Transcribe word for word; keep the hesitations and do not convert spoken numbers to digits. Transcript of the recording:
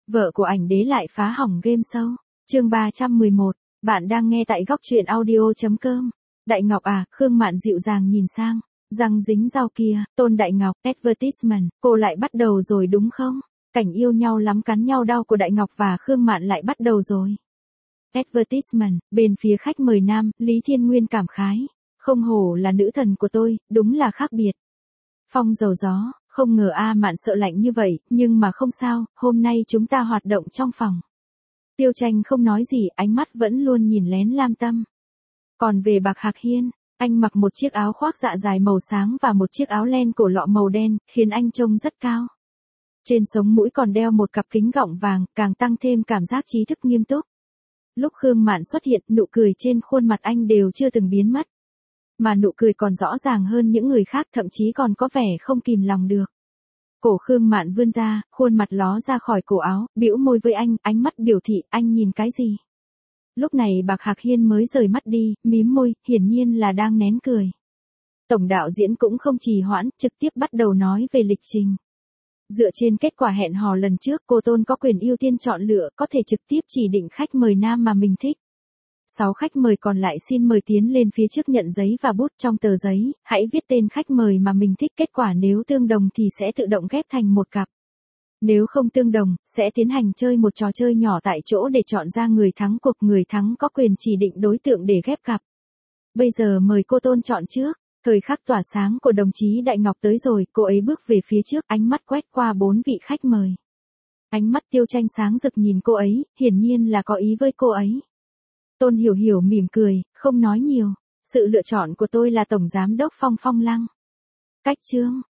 Vợ của ảnh đế lại phá hỏng game show. Chương ba trăm mười một, bạn đang nghe tại góc truyện audio chấm com. Đại Ngọc à, Khương Mạn dịu dàng nhìn sang. Răng dính dao kia, Tôn Đại Ngọc, advertisement, cô lại bắt đầu rồi đúng không? Cảnh yêu nhau lắm cắn nhau đau của Đại Ngọc và Khương Mạn lại bắt đầu rồi. Advertisement, bên phía khách mời nam, Lý Thiên Nguyên cảm khái. Không hổ là nữ thần của tôi, đúng là khác biệt. Phong dầu gió, không ngờ A Mạn sợ lạnh như vậy, nhưng mà không sao, hôm nay chúng ta hoạt động trong phòng. Tiêu Tranh không nói gì, ánh mắt vẫn luôn nhìn lén Lam Tâm. Còn về Bạc Hạc Hiên, anh mặc một chiếc áo khoác dạ dài màu sáng và một chiếc áo len cổ lọ màu đen, khiến anh trông rất cao. Trên sống mũi còn đeo một cặp kính gọng vàng, càng tăng thêm cảm giác trí thức nghiêm túc. Lúc Khương Mạn xuất hiện, nụ cười trên khuôn mặt anh đều chưa từng biến mất. Mà nụ cười còn rõ ràng hơn những người khác, thậm chí còn có vẻ không kìm lòng được. Cổ Khương Mạn vươn ra, khuôn mặt ló ra khỏi cổ áo, bĩu môi với anh, ánh mắt biểu thị anh nhìn cái gì. Lúc này Bạc Hạc Hiên mới rời mắt đi, mím môi, hiển nhiên là đang nén cười. Tổng đạo diễn cũng không trì hoãn, trực tiếp bắt đầu nói về lịch trình. Dựa trên kết quả hẹn hò lần trước, cô Tôn có quyền ưu tiên chọn lựa, có thể trực tiếp chỉ định khách mời nam mà mình thích. Sáu khách mời còn lại xin mời tiến lên phía trước nhận giấy và bút. Trong tờ giấy, hãy viết tên khách mời mà mình thích, kết quả nếu tương đồng thì sẽ tự động ghép thành một cặp. Nếu không tương đồng, sẽ tiến hành chơi một trò chơi nhỏ tại chỗ để chọn ra người thắng cuộc, người thắng có quyền chỉ định đối tượng để ghép cặp. Bây giờ mời cô Tôn chọn trước. Thời khắc tỏa sáng của đồng chí Đại Ngọc tới rồi, cô ấy bước về phía trước, ánh mắt quét qua bốn vị khách mời. Ánh mắt Tiêu Tranh sáng rực nhìn cô ấy, hiển nhiên là có ý với cô ấy. Tôn Hiểu Hiểu mỉm cười, không nói nhiều. Sự lựa chọn của tôi là Tổng Giám đốc Phong Phong Lăng. Cách chương,